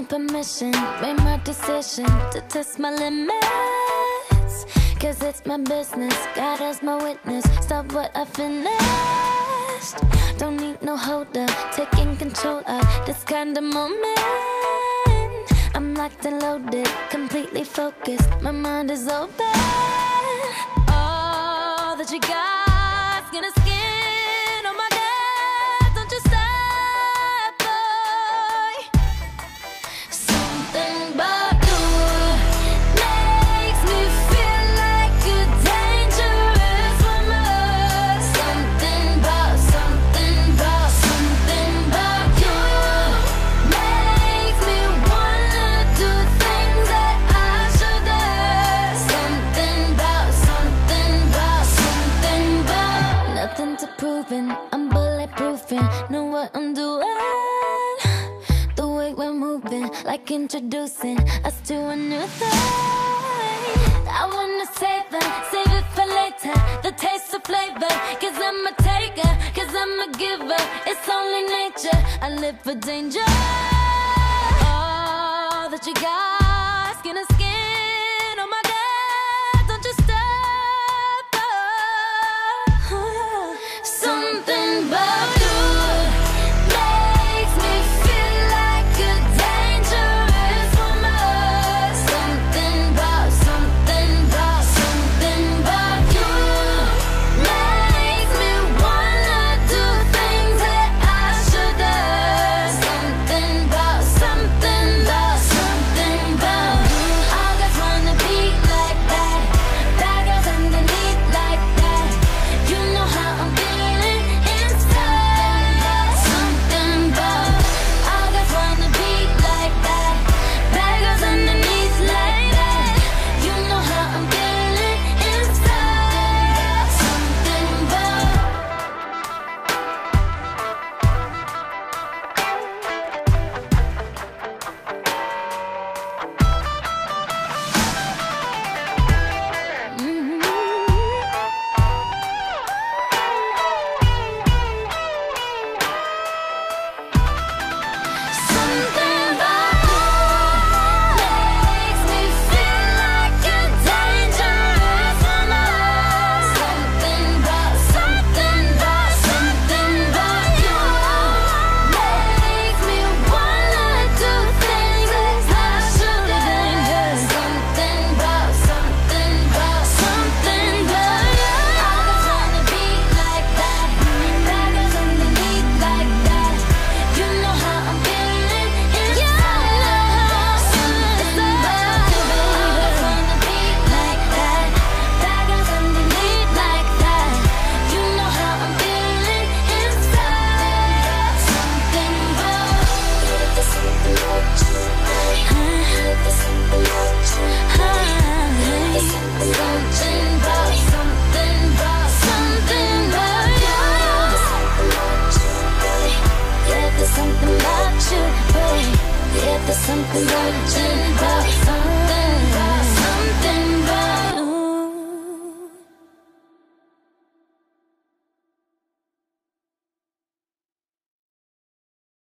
permission, made my decision to test my limits. Cause it's my business, God as my witness. Stop what I finished. Don't need no holder, taking control of this kind of moment. I'm locked and loaded, completely focused, my mind is open. All that you got, skin to skin, oh my God, don't you stop, boy. Something about you makes me feel like a dangerous woman. Something about you makes me wanna do things that I shouldn't. Something about nothing to proving, I'm bulletproofing, know what I'm doing. The way we're moving, like introducing us to a new thing. I wanna save it for later, the taste of flavor. Cause I'm a taker, cause I'm a giver, it's only nature, I live for danger. All that you got, skin to skin, oh my God, don't you stop, oh. Something about you makes me feel like a dangerous woman. Something about you makes me wanna do things that I shouldn't. Something about all guys wanna be like that. Bad girls underneath like that. You know how I'm feeling inside. Something about all guys wanna be like that. Bad girls underneath like that. You know how I'm feeling inside. Something about something about you makes me feel like a dangerous woman. Something about you makes me wanna do things that I shouldn't. Something about you. All guys wanna be like that. Bad girls underneath like that. You know how I'm feeling inside. Something about you, baby. All guys wanna be like that. Bad girls underneath like that. You know how I'm feeling inside. Something about there's something about you, baby. There's something about you, there's something about you. Yeah, there's something about you, baby. Yeah, there's something about you, baby.